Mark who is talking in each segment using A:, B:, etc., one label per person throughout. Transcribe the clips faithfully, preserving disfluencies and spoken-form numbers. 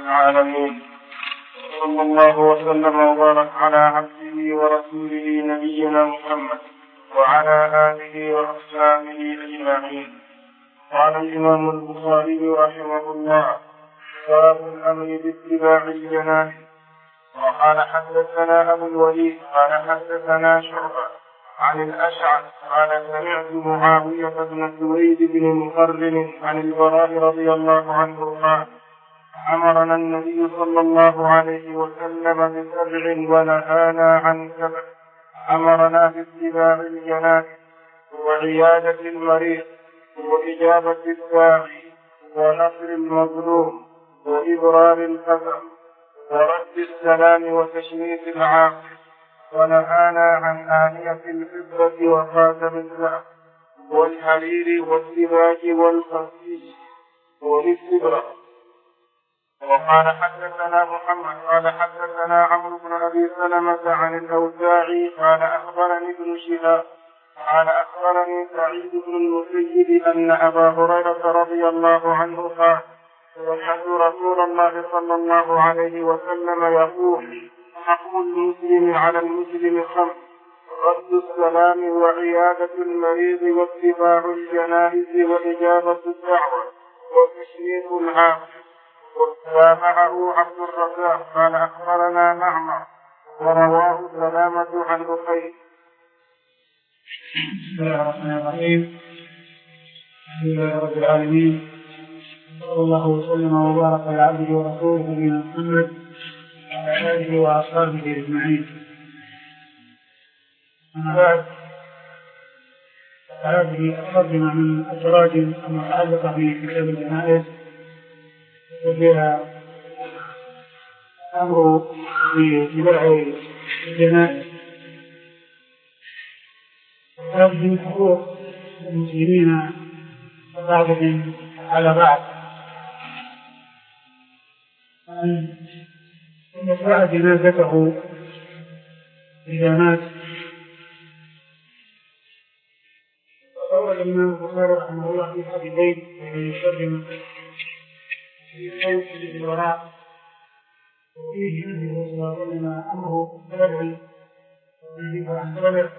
A: العالمين، صلى الله وسلم وبارك على عبده ورسوله نبينا محمد وعلى آله وأصحابه أجمعين. قال الإمام البخاري رحمه الله: باب الأمر باتباع الجنائز. وقال حدثنا أبو الوليد قال حدثنا شعبة عن الأشعث قال سمعت معاوية بن سويد بن مقرن عن البراء رضي الله عنه قال: أمرنا النبي صلى الله عليه وسلم بسبع ونهانا عن سبع. أمرنا باتباع الجنائز وعيادة المريض وإجابة الداعي ونصر المظلوم وإبرار القسم ورد السلام وتشميت العاقل. ونهانا عن آنية الفضة وخاتم الذهب والحرير والسباج والخفيف والاستبرق. وقال حدثنا محمد قال حدثنا عمرو بن أبي سلمة عن الأوزاعي قال أخبرني ابن شهاب قال أخبرني سعيد بن المسيب أن أبا هريرة رضي الله عنه قال: سمعت رسول الله صلى الله عليه وسلم يقول: حق المسلم على المسلم خمس: رد السلام وعيادة المريض واتباع الجنائز وإجابة الدعوة وتشميت العاقل. وتابعه عبد الرزاق قال أخبرنا معمر ورواه سلامة عن أخيه.
B: بسم الله الرحمن الرحيم. الحمد لله رب العالمين، صلى الله وسلم وبارك على عبده ورسوله نبينا محمد وعلى آله وأصحابه أجمعين. أما بعد، هذه الترجمة من التراجم المتعلقة بكتاب الجنائز وفيها أمر باتباع الجنائز. هذه حقوق المسلمين بعضهم على بعض، أن يتبع جنازته إذا مات. وقال الإمام البخاري رحمه الله في حديثين من يترجم في حديث الوراء وفيه أنه صلى الله عليه وسلم أمره بالبر والنهي عن الصبر،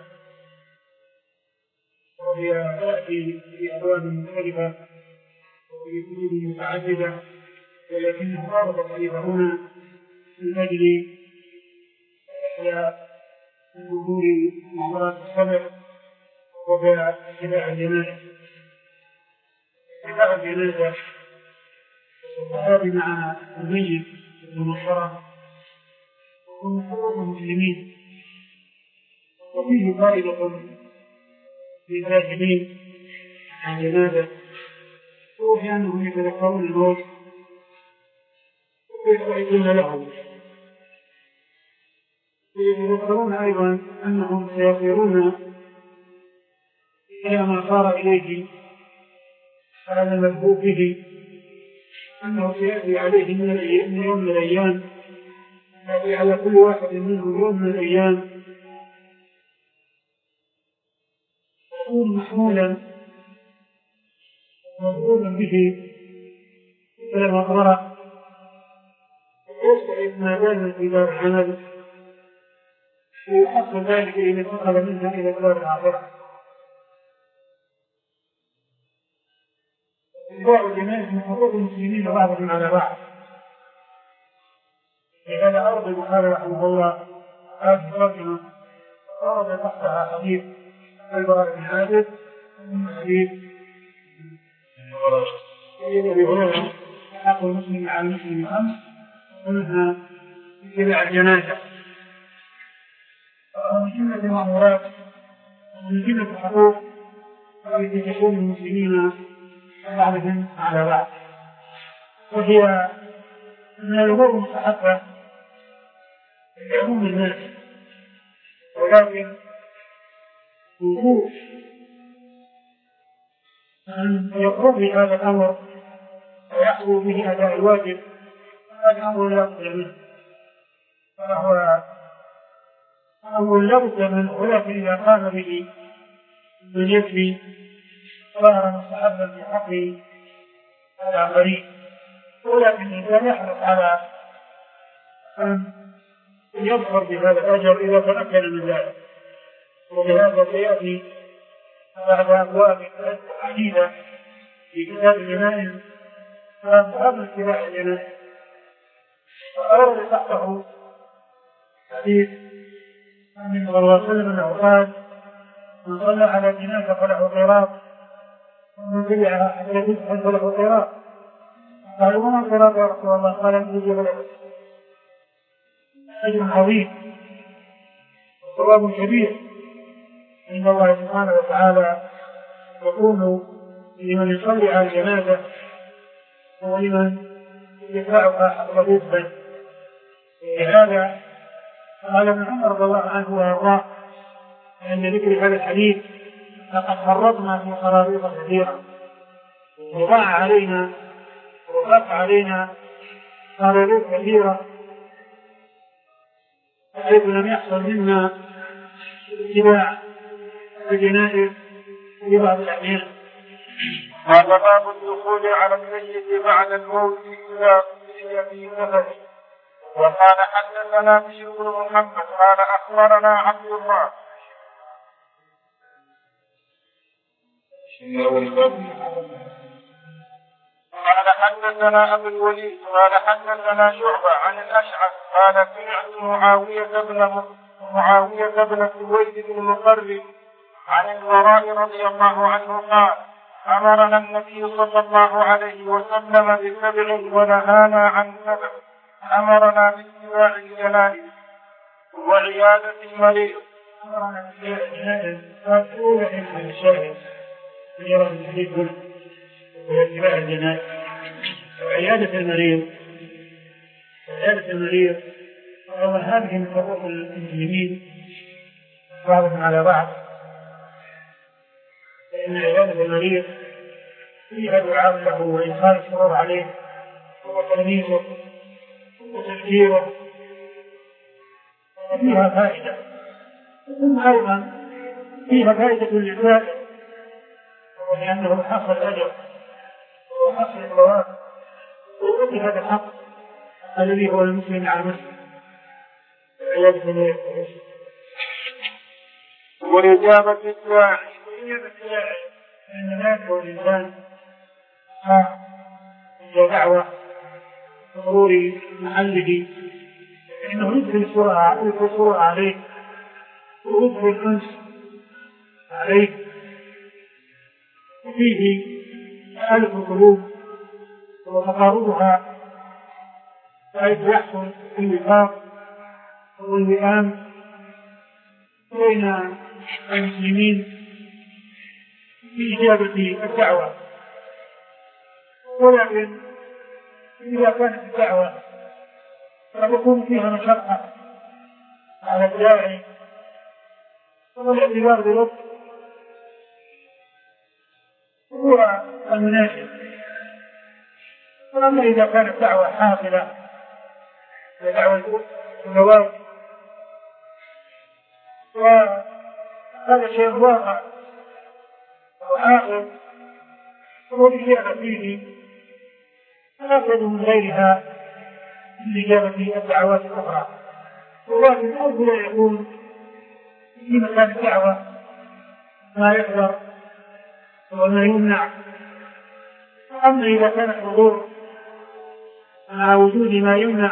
B: وهي تأتي في أبواب مختلفة وفي كتب متعددة، ولكنه رابط الحديث هنا من أجل إحياء ظهور معاملات الصبر واتباع الجنازة. اتباع الجنازة والصحابة مع الميت والمحرم هم حقوق المسلمين، وفيه فائدة للذاكرين عن الجنازة، وهي أنهم يتذكرون الموت ويستعدون له، ويتذكرون أيضا أنهم سيصيرون إلى ما صار إليه هذا المذكور به، أنه سيأتي عليه من يوم من الأيام، يأتي على كل واحد منهم يوم من الأيام يكون محمولا مضروبا به إلى المقبرة، يستعد ما دام في دار العمل ويحصل ذلك إذا انتقل منها إلى دار الآخرة. اتباع الجنائز من حقوق المسلمين بعضهم على بعض. لهذا أرض البخاري رحمه الله هذه الترجمة ورد تحتها حديث البراء بن عازب من حديث أبي هريرة: حق المسلم على المسلم خمس: ومنها اتباع الجنازة. ومن جملة المأمورات ومن جملة الحقوق التي تكون المسلمين بعضهم على بعض، وهي من الأمور المستحبة لعموم الناس، ولكن وجوب أن يقوم بهذا الأمر ويحصل به أداء الواجب هذا أمر لا بد منه، فهو أمر لا بد منه، ولكن إذا قام به من يكفي صار مستحبا في حق الآخرين. ولكن الإنسان يحرص على أن يظفر بهذا الأجر إذا تمكن من ذلك. ولهذا سيأتي بعد أبواب عديدة في كتاب الجنائز فأبو اتباع الجنائز فأرد تحته حديث من صلى الله عليه وسلم أنه قال: من صلى على جنازة فله قيراط ومن تبعها حتى تدخل فله قيراط. قالوا: وما القيراط يا رسول الله؟ قال: يجب له أجر عظيم وثواب كبير عند الله سبحانه وتعالى يكون لمن يصلي على الجنازة ولمن يدفعها حق جدا. لهذا قال ابن عمر رضي الله عنه وارضاه عند ذكر هذا الحديث: لقد فرطنا في قراريط كثيرة وضاع علينا وخاف علينا قراريط كثيرة حيث لم يحصل منا اتباع الجنائز في بعض الأحيان.
A: هذا باب الدخول على الميت بعد الموت إذا أصيب في نفسه. وقال: حدثنا بشر بن محمد قال أخبرنا عبد الله قال حدثنا أبو الوليد قال حدثنا شعبة عن الأشعث قال: سمعت معاوية بن معاوية بن سويد بن مقرب عن البراء رضي الله عنه قال: أمرنا النبي صلى الله عليه وسلم بسبع ونهانا عن سبع. أمرنا باتباع الجنائز وعيادة المريض.
B: أمرنا باتباع الجنائز فأقول إن الشرع يرى الحديث واتباع الجنائز وعيادة المريض. عيادة المريض هذه من حقوق المسلمين بعضهم على بعض، فإن عيادة المريض فيها دعاء له وإدخال السرور عليه وتلميذه وتذكيره فيها فائدة. ثم أيضا فيها فائدة للزائر ولأنه حصل الأجر وحصل الثواب ويؤدي هذا الحق الذي هو المسلم على المسلم. عيادة المريض
A: وإجابة الداعي.
B: إن لا يدعو الإنسان إلى دعوة حضور محله فإنه يدخل السرعة عليه ويدخل الأنس عليه وفيه ألف القلوب وتقاربها حيث يحصل الوفاق والوئام بين المسلمين في إجابة الدعوة. ولكن إذا كانت الدعوة فيكون فيها مشقة على الداعي والاعتبار بلطف هو المناسب. وأما إذا كانت دعوة حاصلة ودعوة الزواج وهذا شيء واقع وآخر ورجع فيه أفضل من غيرها من إجابة الدعوات الأخرى. ولكن أفضل يكون في مكان الدعوة ما يحضر وما يمنع. أما إذا كان الحضور مع وجود ما يمنع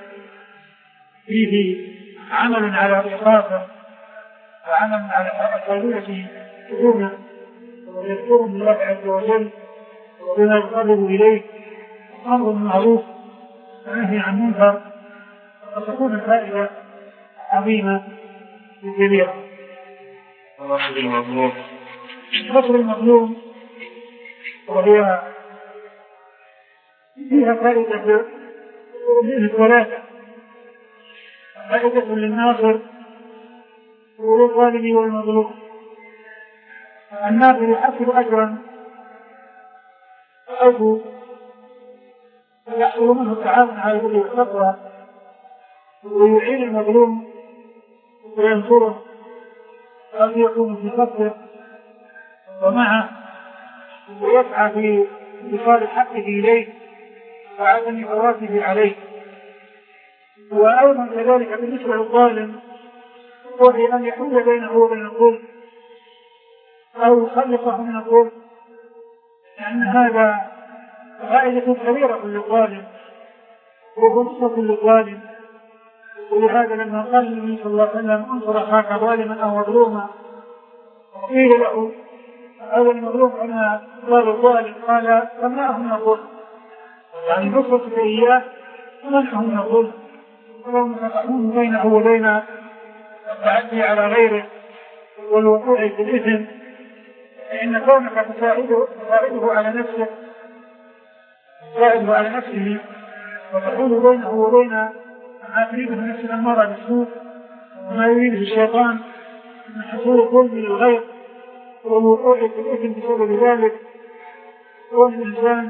B: فيه عمل على إيقافه وعمل على الفائدة تكون ويذكرهم الله عز وجل وبما يقرب إليه أمر معروف ونهي عن منكر وتكون الفائدة عظيمة وكبيرة.
A: نصر المظلوم
B: نصر المظلوم وهي فيها فائدة من الثلاثة: فائدة للناصر وللظالم والمظلوم. الناصر يحصل أجرا أو يحصل منه التعاون على البر والتقوى ويعين المظلوم وينصره أو يقوم في صفه ومعه ويسعى في إيصال حقه إليه وعدم إفراطه عليه. وأيضا كذلك بالنسبة للظالم وهي أن يحول بينه وبين الظلم أو يخلصه من الظلم، لأن هذا فائدة كبيرة للظالم وفرصة للظالم. ولهذا لما قال النبي صلى الله عليه وسلم انصر أخاك ظالما أو مظلوما، قيل له هذا المظلوم أنا قال الظالم، قال فمنعه من الظلم، يعني فرصة إياه منعه من الظلم ومن بينه وبين التعدي على غيره والوقوع في الإثم، فإن كونك تساعده تساعده على نفسه تساعده على نفسه وتحول بينه وبين ما تريده نفس الأمارة بالسوء وما يريده الشيطان من حصول الظلم للغير والوقوع في الإثم بسبب ذلك، والإنسان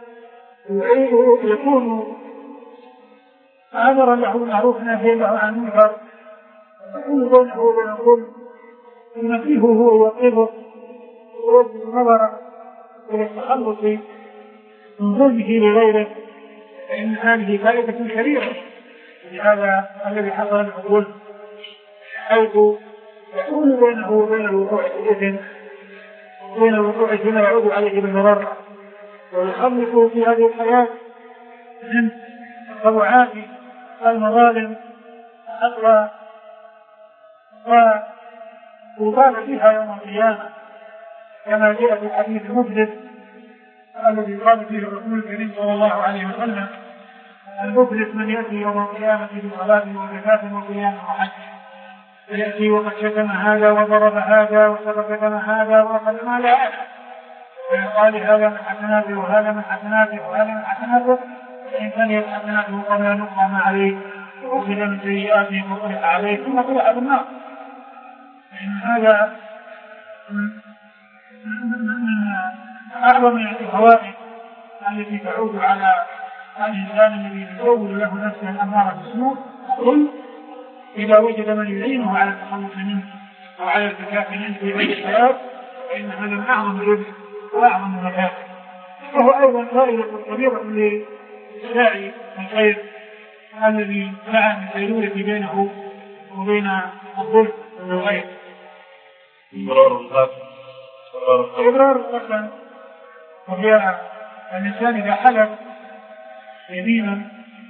B: يكون أمرا له بالمعروف نهيا له عن المنكر، يكون بينه وبين الظلم ينبهه هو ويوقظه ويوجه النظر إلى التخلص من ظلمه لغيره، فإن هذه فائدة كبيرة لهذا الذي حصل له الظلم، حيث يكون بينه وبين الوقوع في الإثم وبين الوقوع فيما يعود عليه بالمضرة، ويخلص في هذه الحياة من تطوعات المظالم حتى ويقال فيها يوم القيامة كما جاء في الحديث المفلس الذي قال فيه الرسول الكريم صلى الله عليه وسلم: المفلس من يأتي يوم القيامة بصلاة وزكاة وصيام وحج، فيأتي وقد شتم هذا وضرب هذا وسرق دم هذا وأخذ مال هذا، فيقال هذا من حسناته وهذا من حسناته وهذا من حسناته، فإن كانت حسناته قبل أن يقام عليه وأخذ من سيئاته فطرح عليه ثم طرح بالنار. فإن هذا من أعظم الفوائد التي تعود على الإنسان الذي يزود له نفسه الأمارة بالسوء، قل إذا وجد من يعينه على التخلص منه وعلى الزكاة منه في بيت الحياة فإن هذا من أعظم الرزق وأعظم المكاسب، وهو أيضا فائدة كبيرة للساعي الخير الذي سعى من السيرورة بينه وبين الظلم والغير. إبرار القسم وهي الإنسان إذا حلف يمينا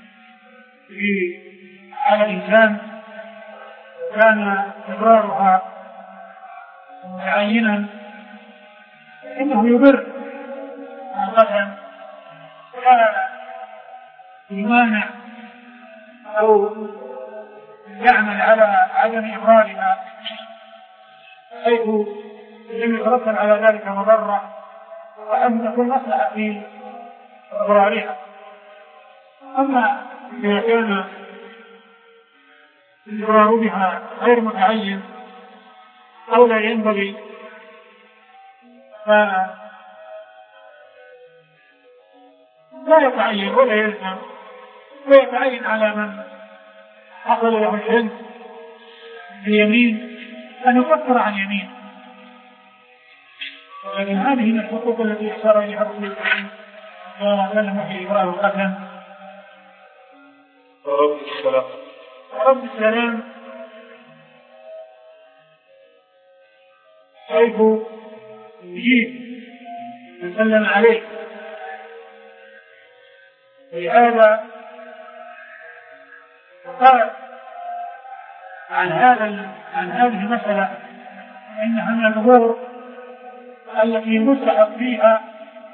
B: على إنسان كان إبرارها متعينا إنه يبر القسم ولا يمانع أو يعمل على عدم إبرارها حيث لم يترتب على ذلك مضرة وأن تكون مصلحة في إبرارها. أما إذا كان الإبرار بها غير متعين أو لا ينبغي فلا يتعين ولا يلزم، ويتعين على من حصل له الحلم بيمين أن يكفر عن يمين. ولكن هذه من الحقوق التي اشار اليها الرسول الكريم وسلم في إبراء القسم.
A: رب السلام
B: رب السلام حيث يجيب يسلم عليه، ولهذا قال عن هذا عن هذه المسألة إنها من الأمور التي مستحق فيها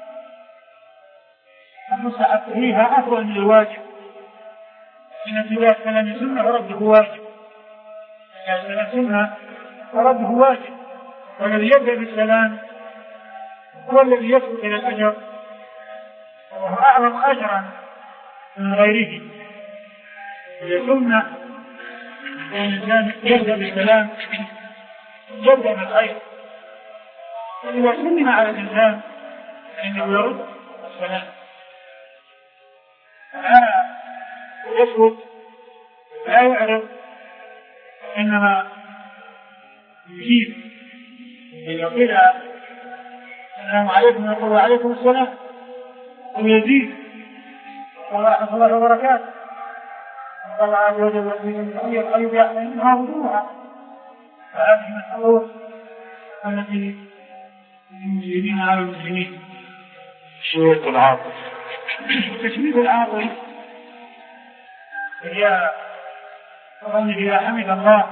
B: مستحق فيها أفضل من الواجب، إن اتباع كلام السنة ورده واجب، كلام السنة ورده واجب، والذي يبدأ بالسلام هو الذي يسبق إلى الأجر وهو أعظم أجرا من غيره. السنة أن الإنسان يبدأ بالسلام يبدأ بالخير، وإذا سلم على الإنسان فإنه يرد السلام لا يسكت لا يعرف، إنما يجيب. إذا قيل السلام عليكم يقول وعليكم السلام ويزيد ورحمة الله وبركاته. قال عز وجل في القلب يحملها وجوها. فهذه من الحقوق التي للمسلمين على المسلمين.
A: تشميت العاطف.
B: تشميت العاطف هي قوله إذا حمد الله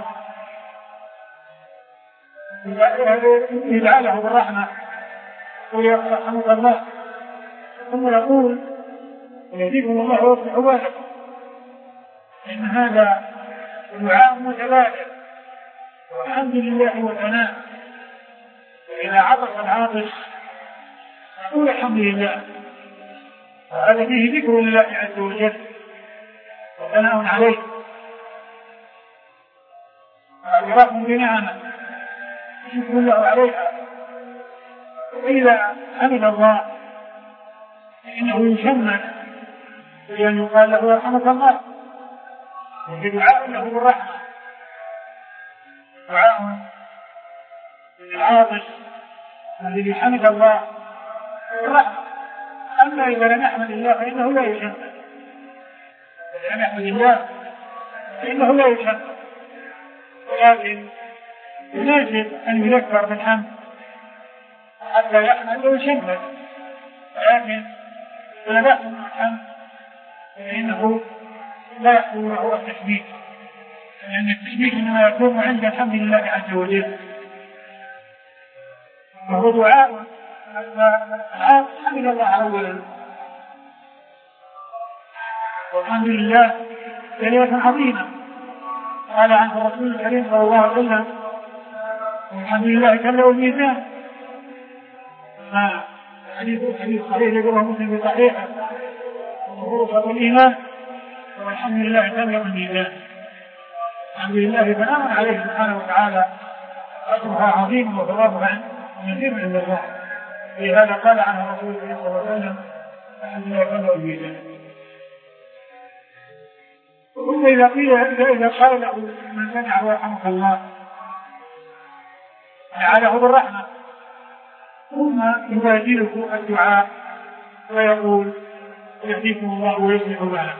B: يجعله بالرحمة ويرحمك الله، ثم يقول يهديكم الله ويصلح بالكم. إن هذا دعاء متبادل والحمد لله والثناء. إذا عطف العاطف يقول الحمد لله، هذا فيه ذكر لله عز وجل وثناء عليه واعتراف بنعمه يشكر له عليها. وإذا حمد الله فإنه يشمل بأن يقال له يرحمك الله، دعاء له بالرحمة، دعاء للعاطف الذي حمد الله بالرحمة. أما إذا لم يحمد الله فإنه لا يشمل، إذا لم يحمد الله فإنه لا يشمل، ولكن يناسب أن يذكر بالحمد حتى يحمد ويشمل. ولكن إذا لا يحمد الحمد فإنه لا يحصل له التشبيه، لأن التشبيه إنما يكون عند الحمد لله عز وجل. وهو دعاء حمد الله أولا، والحمد لله كلمة عظيمة قال عنه الرسول الكريم صلى الله عليه وسلم الحمد لله كله الميزان. حديث حديث صحيح يقوله مسلم بصحيحه وهو شرط الإيمان، والحمد لله كله الميزان. الحمد لله فنعم عليه سبحانه وتعالى أجرها عظيم وثوابها كثير عند الله. لهذا قال عنه الرسول صلى الله عليه وسلم الحمد لله كله الميزان. ثم إذا قيل إذا قال له من سمعه يرحمك الله جعله بالرحمة، ثم يبادله الدعاء ويقول يهديكم الله ويصلح بالكم.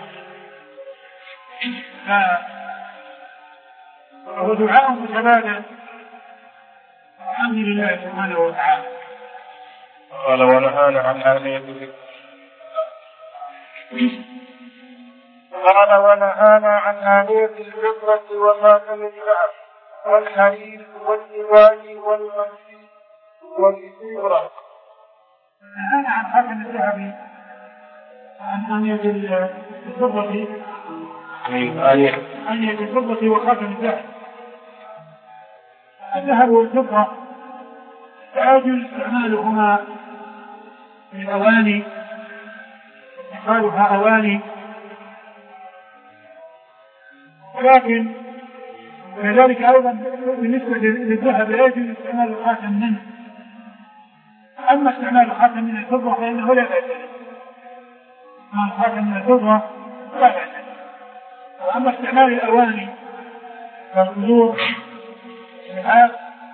B: فهو دعاء متبادل الحمد لله سبحانه وتعالى.
A: قال ونهانا عن آلية الذكر. قال ونهانا عن آلية الفضة وخاتم الذهب والحرير والدباج والمنسي والإستبرق.
B: نهانا عن خاتم الذهب عن آلية الفضة آلية الفضة وخاتم الذهب. الذهب والفضة يجوز استعمالهما في الأواني، اتخاذها أواني، ولكن كذلك أيضا بالنسبة للذهب لا يجوز استعمال الخاتم منه. أما استعمال الخاتم من الفضة فإنه لا بأس به، أما الخاتم من الفضة لا بأس به. وأما استعمال الأواني كالقدور والعاب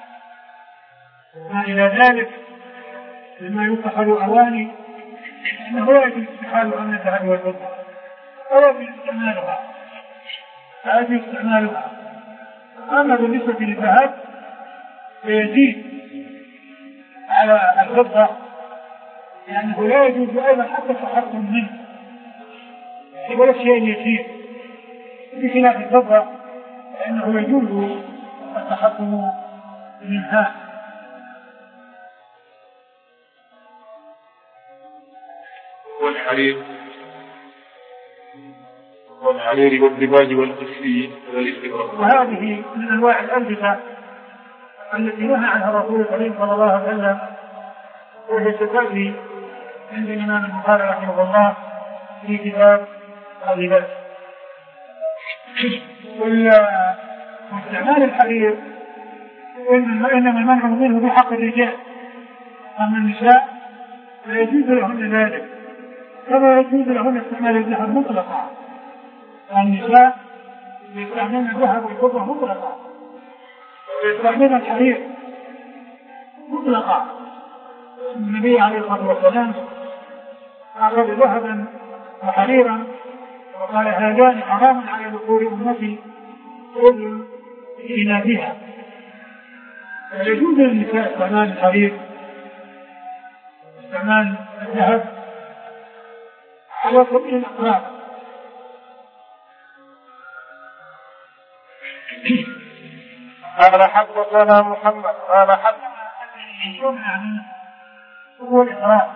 B: ما إلى ذلك مما يتخذ أواني فإنه لا يجوز استعمالها من الذهب والفضة، ولا يجوز استعمالها لا يجوز استعمالها. أما بالنسبة للذهب فيزيد على الفضة لأنه لا يجوز أيضا حتى التحكم منه ولا شيء يسير، بخلاف الفضة فإنه يجوز التحكم منها.
A: والحرير والحرير والدباج والقسي والاستبرق.
B: وهذه من أنواع الألبسة التي نهى عنها الرسول الكريم صلى الله عليه وسلم، وهي تتأتي عند الإمام البخاري رحمه الله في كتاب اللباس. واستعمال الحرير إنما المنع منه بحق الرجال، أما النساء لا يجوز لهن ذلك، كما يجوز لهن استعمال الذهب مطلقا. النساء يستعملن الذهب والفضة مطلقا، ويستعملن الحرير مطلقا. النبي عليه الصلاة والسلام أخذ ذهبا وحريرا، وقال هذان حرام على ذكور أمتي كل إناثها. فيجوز للنساء استعمال الحرير واستعمال الذهب على سبيل الإقرار.
A: قال حدثنا محمد قال حدثنا
B: هو الإقرار،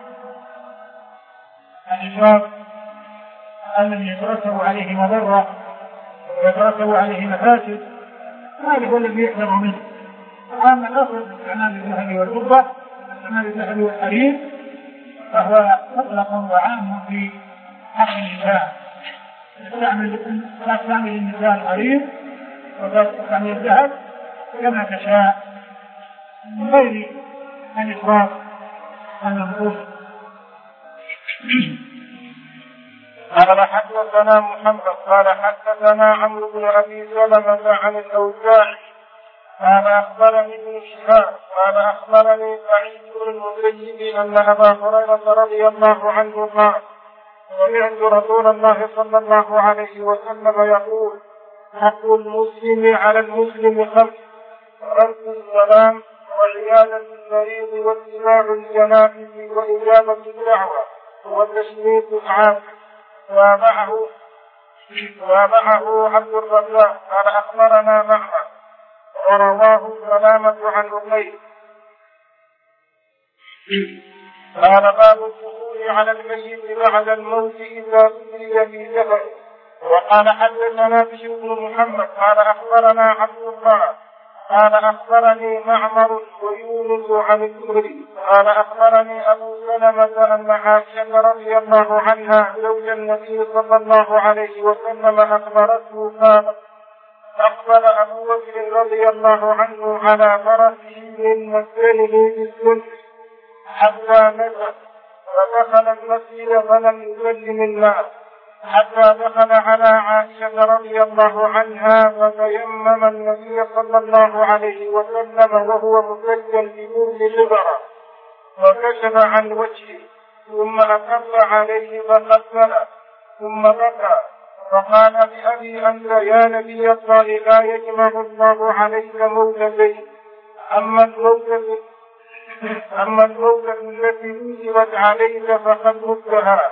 B: الإقرار الذي يترتب عليه مضرة ويترتب عليه مفاسد، هذا هو الذي يحذر منه. أما الأصل استعمال الذهب والفضة، استعمال الذهب والحرير، فهو مطلق وعام في حق النساء. لا تستعمل النساء الحرير ولا تستعمل الذهب كما تشاء من غير الإسراف والنقوص.
A: قال حدثنا محمد قال حدثنا عمرو بن ابي سلمة عن الاوزاعي قال اخبرني ابن شهاب قال اخبرني سعيد بن المسيب ان ابا هريرة رضي الله عنه قال سمعت رسول الله صلى الله عليه وسلم يقول حق المسلم على المسلم خمس: رد السلام وعيادة المريض واتباع الجنائز وإجابة الدعوة وتشميت العافية. ومعه ومعه عبد الرزاق قال أخبرنا معمر ورواه سلامة عن أبي. قال باب الدخول على الميت بعد الموت إذا أدري في سفر. وقال حدثنا بشر بن محمد قال أخبرنا عبد الله قال أخبرني معمر ويونس عن الزهري قال أخبرني أبو سلمة أن عائشة رضي الله عنها زوج النبي صلى الله عليه وسلم أخبرته قالت أقبل أبو بكر رضي الله عنه على فرسه من مسكنه بالسن حتى نزل فدخل المسجد فلم يسلم الناس حتى دخل على عائشة رضي الله عنها فتيمم النبي صلى الله عليه وسلم وهو مسجل بكل شبرة وكشف عن وجهه ثم أكب عليه فقتل ثم بكى فقال بأبي أنت يا نبي الله لا يجمع الله عليك موتتين أما الموتة أما الموتة التي وجبت عليك فقد متها.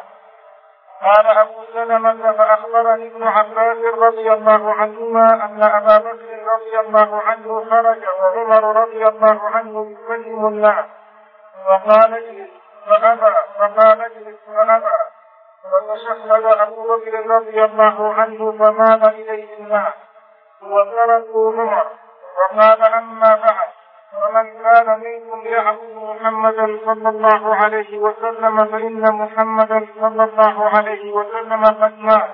A: قال أبو سلمة فأخبرني ابن عباس رضي الله عنهما أن أبا بكر رضي الله عنه خرج وعمر رضي الله عنه يكلم الناس فقال اجلس فأبى فقال اجلس فأبى فتشهد أبو بكر رضي الله عنه فمال إليه الناس وتركوا عمر وقال أما بعد ومن كان منكم يعبد محمدا صلى الله عليه وسلم فإن محمدا صلى الله عليه وسلم قد مات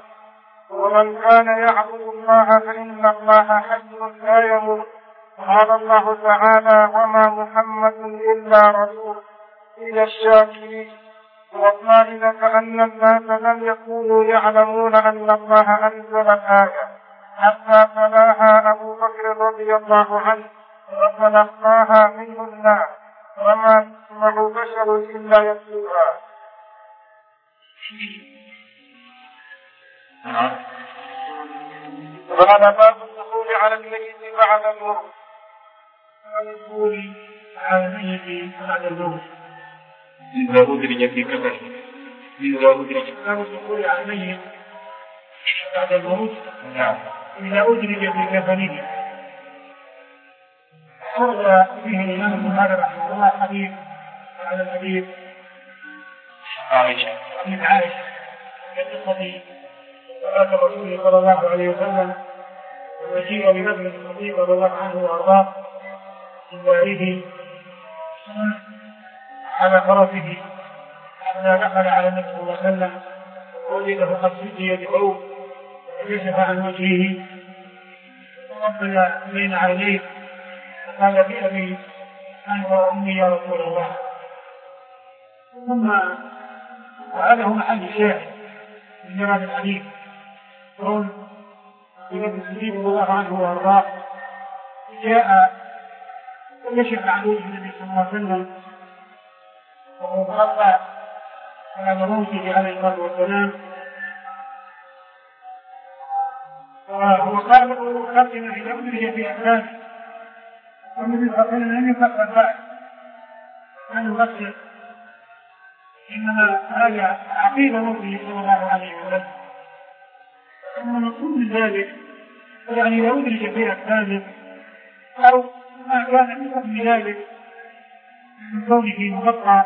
A: ومن كان يعبد الله فإن الله حي لا يموت. قال الله تعالى وما محمد إلا رسول إلى الشاكرين. وقال كأن الناس لم يكونوا يعلمون أن الله أنزل الآية حتى تلاها أبو بكر رضي الله عنه وتلقاها منه الناس وما يسمع بشر إلا يتلوها. قال باب الدخول على الميت بعد الموت.
B: الدخول على الميت بعد الموت
A: إذا أدرج في كفن إذا أدرج
B: باب الدخول على الميت بعد الموت
A: نعم
B: إذا أدرج في كفنه. أورد فيه الإمام البخاري رحمه الله حديث على الحديث
A: عائشة
B: من عائشة في قصة وفاة الرسول صلى الله عليه وسلم ومجيء ببكر الصديق رضي الله عنه وأرضاه من داره على فرسه حتى دخل على النبي صلى الله عليه وسلم ووجده قد سجي يدعوه وكشف عن وجهه وقبل بين عينيه قال بأبي أنت وأمي يا رسول الله. ثم وهذا هو محل الشاهد من جمال الحديث قول النبي الصديق رضي الله عنه وأرضاه جاء وكشف عن وجه النبي صلى الله عليه وسلم وهو غطى على موته عليه الصلاة والسلام وهو قال خاتم في دمه في أحداث والنبي صلى الله عليه وسلم لم يكفر بعد عن الغسل، إنما هذا عقيدة النبي صلى الله عليه وسلم. أما مقصود من ذلك يعني لو أدرج في أحداث أو ما كان من قبل ذلك من كونه مغطى،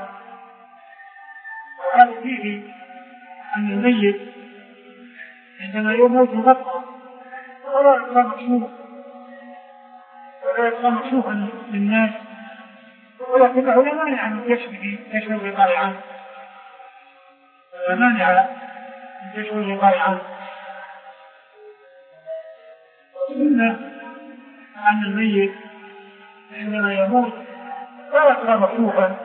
B: وقال فيه أن الميت عندما يموت مغطى ولا يبقى مكشوف ولا يبقى مكشوفا للناس، ولكنه لا مانع من كشفه كشف الغطاء عنه، لا مانع من كشف الغطاء عنه. إن أن الميت عندما يموت لا يبقى مكشوفا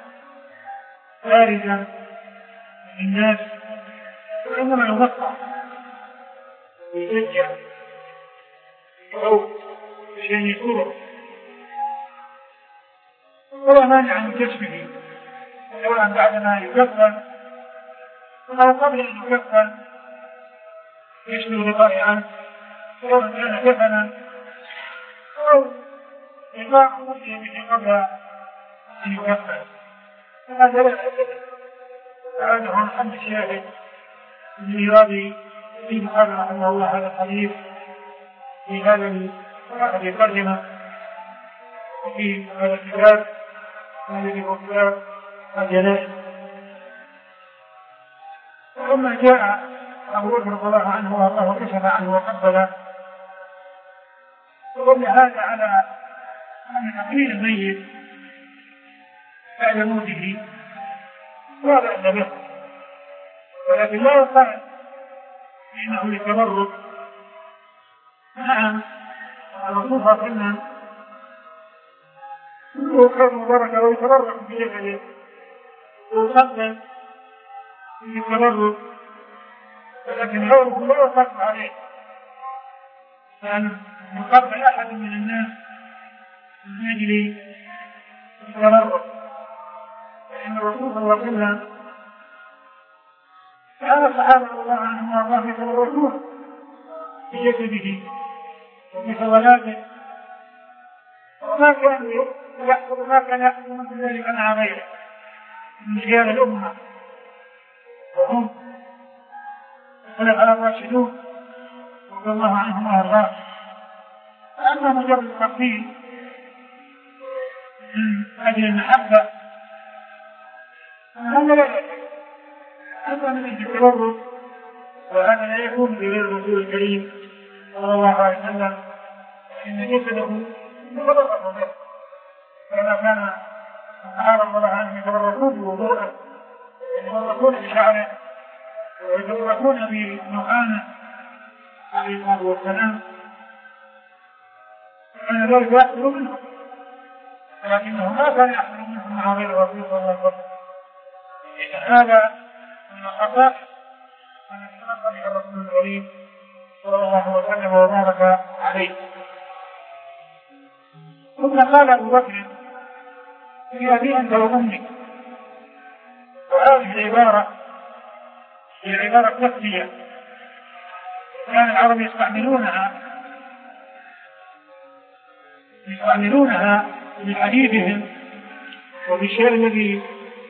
B: بارزا للناس، وإنما يغطى ويزجع أو شيء يسوره، ولا مانع من كشفه سواء بعدما يكفن أو قبل أن يكفن يشمل الغطاء عنه، سواء كان كفنا أو إطلاق مسلم قبل أن يكفن. هذا لا هذا هو الحمد الشاهد من إيراد ابن حجر رحمه الله هذا الحديث في هذا هذه الترجمة وفي هذا الكتاب الذي هو كتاب الجنائز. ثم جاء أبو بكر رضي الله عنه وأرضاه وكشف عنه وقبل، وقل هذا على أن تقليل الميت بعد موته لا بأس به، ولكن لا يقال إنه للتبرك. نعم الرسول صلى الله عليه وسلم كله خير وبركة ويتبرك بجسده ويقدم للتبرك، ولكن غيره لا يقدم عليه، لأن يقبل أحد من الناس من أجل التبرك، فإن الرسول صلى الله عليه وسلم كان الصحابة رضي الله عنهم وارضاهم يتبركون بجسده وبفضلاته، وما كان يحصل ما كان يحصل من ذلك مع غيره من خيار الأمة، وهم الخلفاء الراشدون رضي الله عنهم وارضاهم. أما مجرد التقدير من أجل المحبة هذا لا يجوز، هذا من أجل التبرك، وهذا لا يكون بغير الرسول الكريم صلى الله عليه وسلم، إن جسده يتبرك به كما كان الصحابة رضي الله عنهم يتبركون بوضوءه ويتبركون بشعره ويتبركون بنعانه عليه الصلاة والسلام، وكان ذلك يحصل منهم، ولكنه ما كان يحصل منهم مع غير الرسول صلى الله عليه وسلم. هذا من الخطأ أن يتنقل إلى الرسول الكريم صلى الله عليه وسلم وبارك عليه. ثم قال أبو بكر في أبي أنت وأمي، وهذه العبارة هي عبارة تسلية كان العرب يستعملونها يستعملونها لحديثهم وبالشيء الذي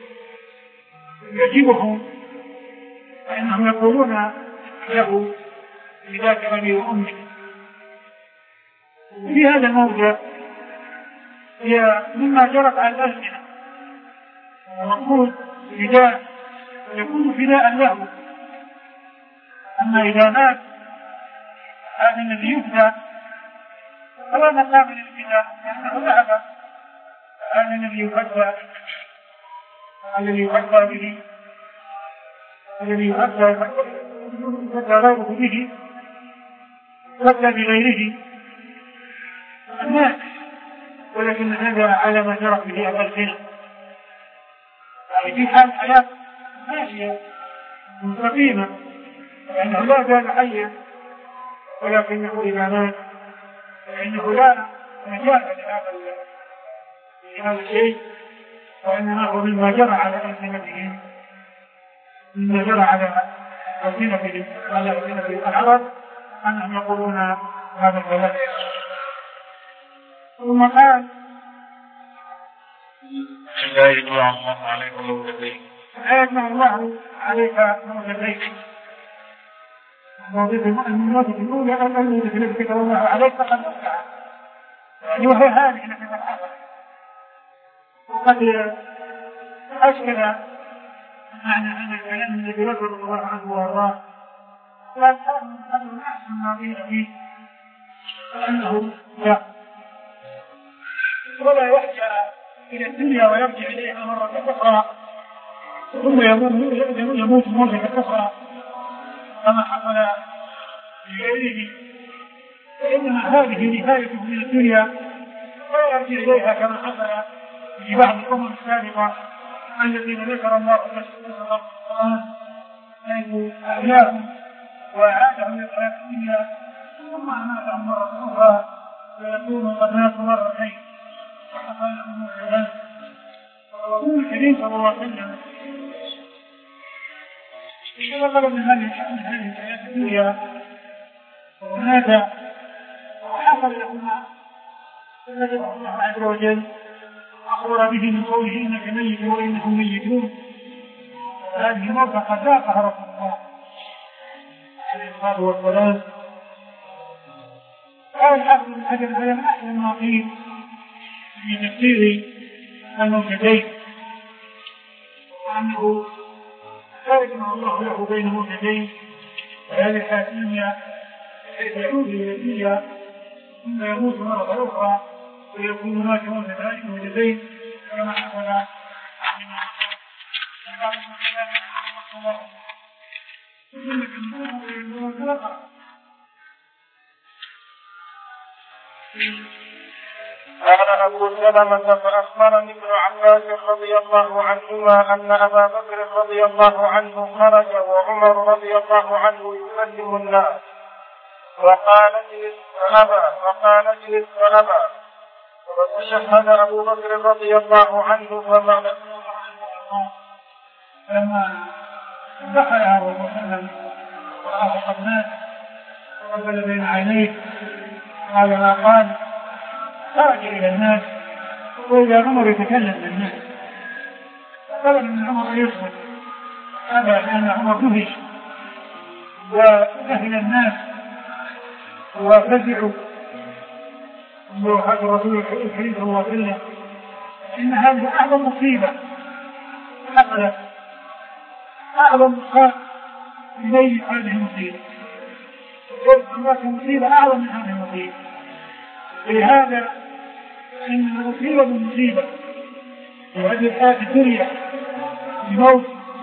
B: يعجبهم، فإنهم يقولون له بذاك أبي وأمي. في هذا الموضع هي مما جرت على الأزمنة، ومقول فداء ويكون فداء له. أما إذا مات هذا الذي يفدى فلا مقام للفداء لأنه ذهب، هذا الذي يفدى الذي يفدى به الذي يفدى يفدى غيره به يفدى بغيره الناس، ولكن هذا على ما جرت به أبالسنة، يعني في حال حياة ماشية مستقيمة لأنه لا زال حيا، ولكنه إذا مات فإنه لا مجال لهذا الشيء، وإنما هو مما جرى على ألسنتهم مما جرى على ألسنتهم على ألسنة العرب أنهم يقولون هذا الكلام. ثم قال
A: لا يجمع الله عليك موجودين
B: لا يجمع الله عليك موجودين. الموجة الأولى أن الموجة التي كتب الله عليك فقد وقع، وهي هذه التي قد حصلت. وقد أشكل معنى هذا الكلام الذي ذكر الله عنه وارضاه، وكان هذا الناس الناظرين فيه فأنه جاء ولا يرجع إلى الدنيا ويرجع إليها مرة أخرى ثم يموت موتة أخرى كما حصل لغيره، فإنما هذه نهاية من الدنيا لا يرجع إليها كما حصل في بعض الأمم السابقة الذين ذكر الله في القرآن حيث أحياهم وأعادهم إلى الحياة الدنيا ثم أماتهم مرة أخرى فيكون قد ماتوا مرتين وحصل لهم العذاب. والرسول الكريم صلى الله عليه وسلم انتقل من هذه الحياة الدنيا ومات وحصل لهم الذي الله عز وجل أخبر به من قوله إنك ميت وإنهم ميتون. هذه موقع قد ذاقها رسول الله عليه الصلاة والسلام. قال الحافظ بن حجر هذا من أحسن ما قيل في تفسير الموجتين، وأنه لا يجمع الله له بين موجتين وهذه الحياة الدنيا حيث يعود إلى الدنيا ثم يموت مرة أخرى ويكون هناك موجتين كما حصل
A: قال أبو سلمة فأخبرني ابن عباس رضي الله عنهما أن أبا بكر رضي الله عنه خرج وعمر رضي الله عنه يكلم الناس وقال اجلس فأبى وقال اجلس فأبى وتشهد أبو بكر رضي الله عنه فما
B: لما دخل أبو بكر وأخذ الناس وقبل بين عينيه قال ما قال خرج إلى الناس وإذا عمر يتكلم للناس طلب من عمر يصبر أبى لأن عمر دهش وذهل الناس وفزعوا وهذا الرسول الكريم صلى الله عليه وسلم إن هذه أعظم مصيبة حصلت أعظم مصاب إليه هذه المصيبة هناك مصيبة أعظم من هذه المصيبة. لهذا إن المصيبة بالمصيبة وهذه الحياة الدنيا بموت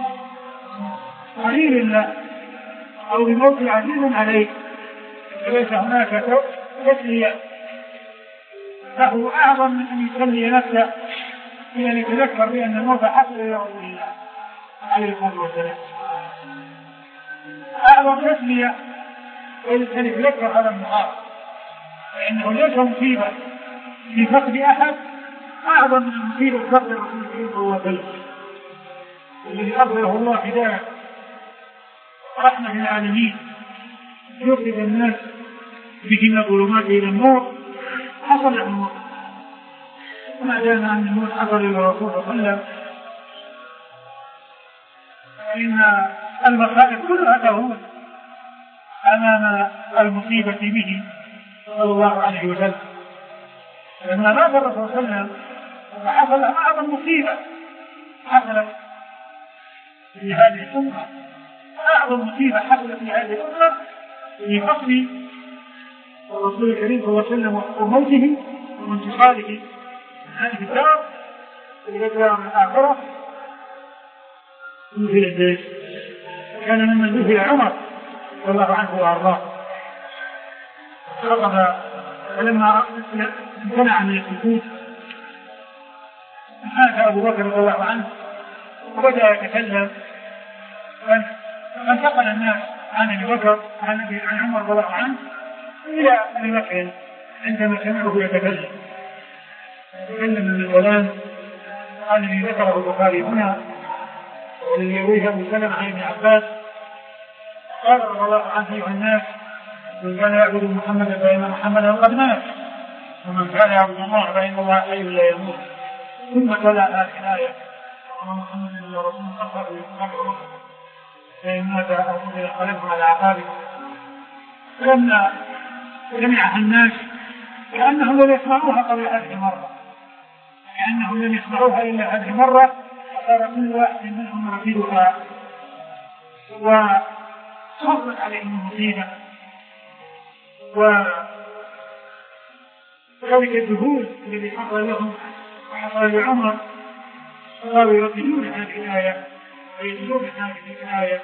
B: قليل الله أو بموت عزيز عليه ليس هناك تسلية له أعظم من أن يسلي نفسه إلى أن يتذكر بأن الموت حصل إلى رسول الله عليه الصلاة والسلام. أعظم تسلية وإن يتذكر هذا المحاضر فإنه ليس مصيبة في فقد أحد أعظم من المصيبة في فقد الرسول صلى الله عليه وسلم الذي أرسله الله هداية رحمة للعالمين يخرج الناس به من الظلمات إلى النور. حصل الموت وما دام أن الموت حصل إلى الرسول صلى الله عليه وسلم فإن المخالف كلها تهون أمام المصيبة به صلى الله عليه وسلم. لما مات الرسول صلى الله عليه وسلم وحصل أعظم مصيبة حصلت في هذه الأمة أعظم مصيبة حصلت في هذه الأمة في فصل الرسول الكريم صلى الله عليه وسلم وموته وانتقاله من هذه الدار إلى الدار الآخرة مثل الدين. كان ممن مثل عمر رضي الله عنه وأرضاه خطب فلما امتنع من السكوت حاك أبو بكر رضي الله عنه وبدأ يتكلم فانتقل الناس عن أبي بكر عن عمر رضي الله عنه إلى أبي بكر عندما سمعه يتكلم يتكلم من الكلام الذي ذكره البخاري هنا والذي يرويه أبو سلمة عن ابن عباس قال رضي الله عنه أيها الناس من كان يعبد محمدا فإن محمدا قد مات ومن كان يعبد الله فإن الله حي لا يموت. ثم تلا هذه الآية وما محمد إلا رسول قد خلق فإن مات أو قتل انقلبتم على أعقابكم. فلما سمعها الناس كأنهم لم يسمعوها قبل هذه مرة كأنهم لم يسمعوها إلا هذه مرة فصار كل واحد منهم يرددها وصرت عليهم المصيبة وذلك الذهول الذي حصل لهم وحصل لعمر صاروا يرددون هذه الآية ويتلون هذه الآية.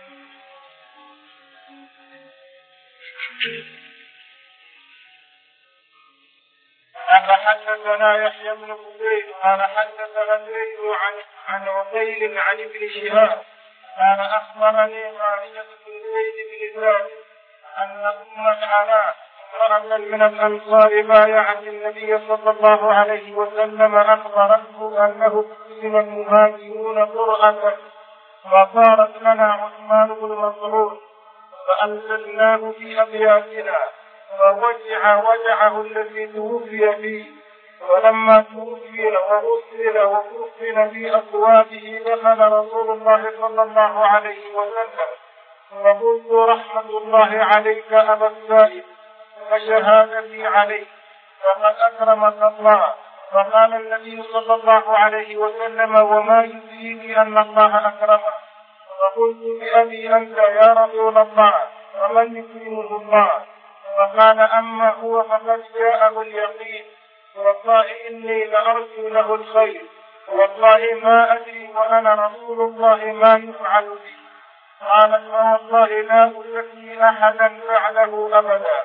A: حدثنا يحيى بن بكير قال حدثنا الليث عن عن عقيل عن ابن شهاب قال اخبرني خالد بن زيد بن ثابت ان ام العلاء امراه من الانصار بايعت النبي صلى الله عليه وسلم اخبرته انه قسم المهاجرون قرأة فصارت لنا عثمان بن مسعود فأنزلناه في أبياتنا فوجع وجعه الذي توفي فيه ولما توفي وغسل وكفن في أبوابه دخل رسول الله صلى الله عليه وسلم فقلت رحمة الله عليك أبا السائب وشهادتي عليك فقد أكرمك الله. فقال النبي صلى الله عليه وسلم وما يدريك أن الله أكرمك؟ فقلت بأبي أنت يا رسول الله ومن يكرمه الله؟ فقال أما هو فقد جاءه اليقين والله إني لأرجو له الخير والله ما أدري وأنا رسول الله ما يفعل بي. قالت والله لا أزكي أحدا فعله أبدا.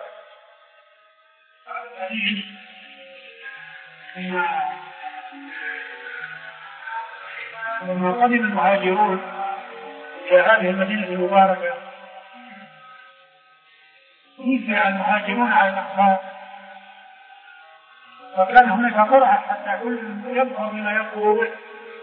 B: لما قدم المهاجرون إلى هذه المدينة المباركة يجمع المهاجرون على الأخبار وكان هناك قرعة حتى كل يظهر بما يقول به.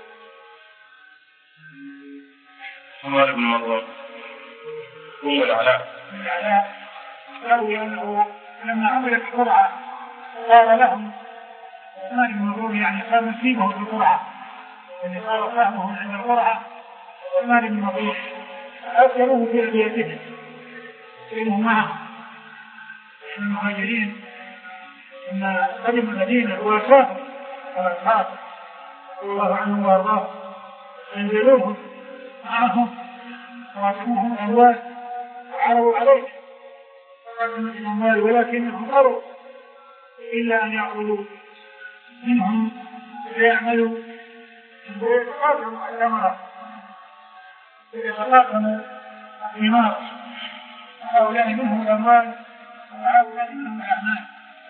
A: عمر بن مروان ثم العلاء
B: العلاء قالوا أنه لما عملت القرعة قال لهم عثمان بن مروان يعني كان نصيبهم في القرعة يعني صار فهمهم عند القرعة عثمان بن مروان أرسلوه في أبياتهم كانوا معهم المهاجرين لما قدم المدينة وسافر الأصحاب رضي الله عنهم وأرضاهم أنزلوهم معهم وأعطوهم أموال وعرضوا عليهم الأموال ولكنهم أروا إلا أن يأخذوا منهم ويعملوا ويتقاطعوا الثمرة ويتقاطعوا الثمار هؤلاء منهم الأموال وهؤلاء منهم الأعمال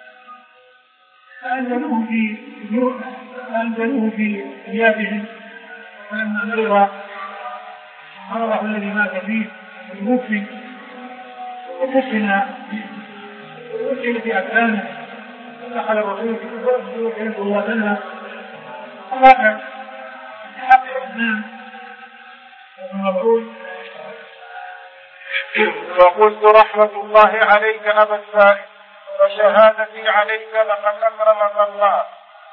B: فأنزلوه في فأنزلوه في ثيابهم ولما مرض مرضه الذي مات فيه المكفي وكفن وكفن في أكفانه دخل الرسول في كفر صلى الله عليه وسلم وقال حق عثمان بن مروان
A: وقلت رحمة الله عليك أبا السائب وشهادتي عليك لقد أكرمك الله.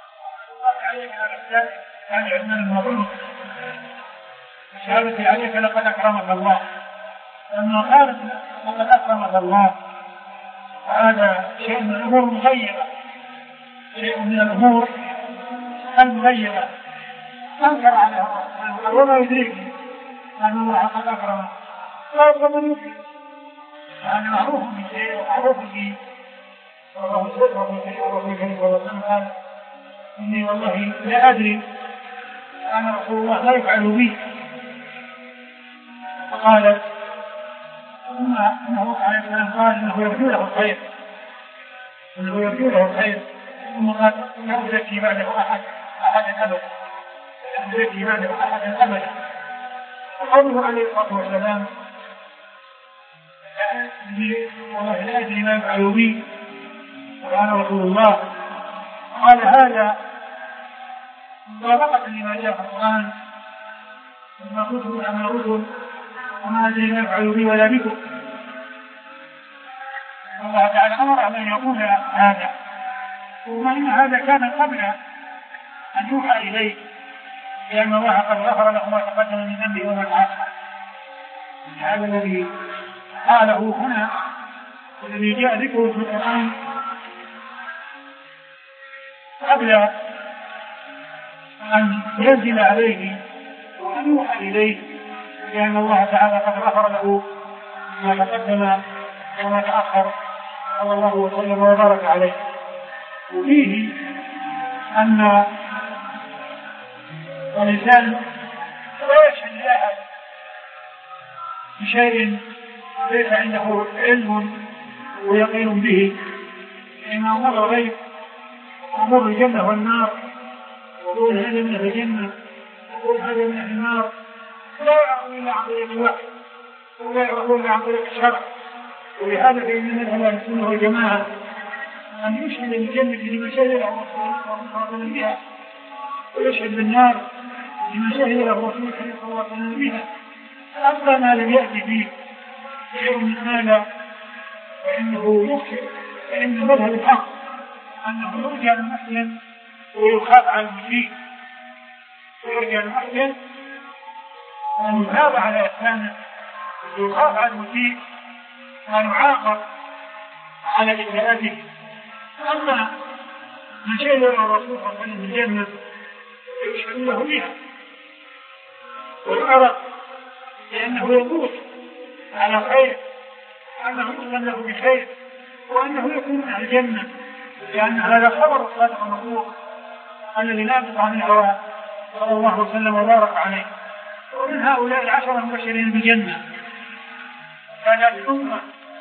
B: يعني عثمان بن مروان شهادتي عليك لقد أكرمك الله. لما قالت لقد أكرمك الله هذا شيء من الأمور المغيرة شيء من الأمور المغيرة أنكر عليها وما يدرك أن الله قد أكرمه لا من يدرك يعني معروف بشيء معروف به والله سبحانه وتعالى قال إني والله لا أدري أن رسول الله لا يفعل بي. فقالت ثم أنه عليه السلام قال إنه يرجو له الخير إنه يرجو له الخير ثم قال لا أزكي بعده أحد أحدا أبدا لا أزكي بعده أحدا أبدا. وقوله عليه الصلاة والسلام والله لا أدري ما يفعل بي وأنا رسول الله قال هذا مطابقة لما جاء في القرآن وما رسل أما رسل وما أدري ما يفعل بي ولا بكم. الله تعالى أمر أن يقول هذا، وإن هذا كان قبل أن يوحى إليه، لأن الله قد غفر له ما تقدم من ذنبه وما تأخر. هذا الذي قاله هنا والذي جاء ذكره في القرآن قبل أن ينزل عليه وأن يوحى إليه، لأن الله تعالى قد غفر له ما تقدم وما تأخر صلى الله وسلم وبارك عليه. وفيه أن الإنسان لا يشهد لأحد بشيء ليس عنده علم ويقين به، لأن أمر الغيب أمر الجنة والنار، وقول هذا من الجنة وقول هذا من النار لا يعرف إلا عن طريق الوحي ولا يعرف إلا عن طريق الشرع. ولهذا فإن من أهل السنة والجماعة أن يشهد بالجنة لما شهد له الرسول بها، ويشهد بالنار لما شهد له الرسول صلى الله عليه وسلم بها. أما ما لم يأتي فيه شيء من هذا فإنه يخشى، فإن مذهب الحق أنه يرجع المسلم ويخاف عن المسيء، ويرجع المسلم أن يثاب على إسلامه ويخاف عن المسيء وأن يعاقب على إجراءاته. أما من شهد الرسول صلى الله عليه وسلم بالجنة يشهد له بها ويعرف لأنه يقول على خير، أنه يؤمن له بخير، وأنه يكون من الجنة، لأن هذا خبر الصادق المصدوق الذي لا ينطق عن الهوى صلى الله وسلم وبارك عليه. ومن هؤلاء العشرة المبشرين بالجنة كانت الأمة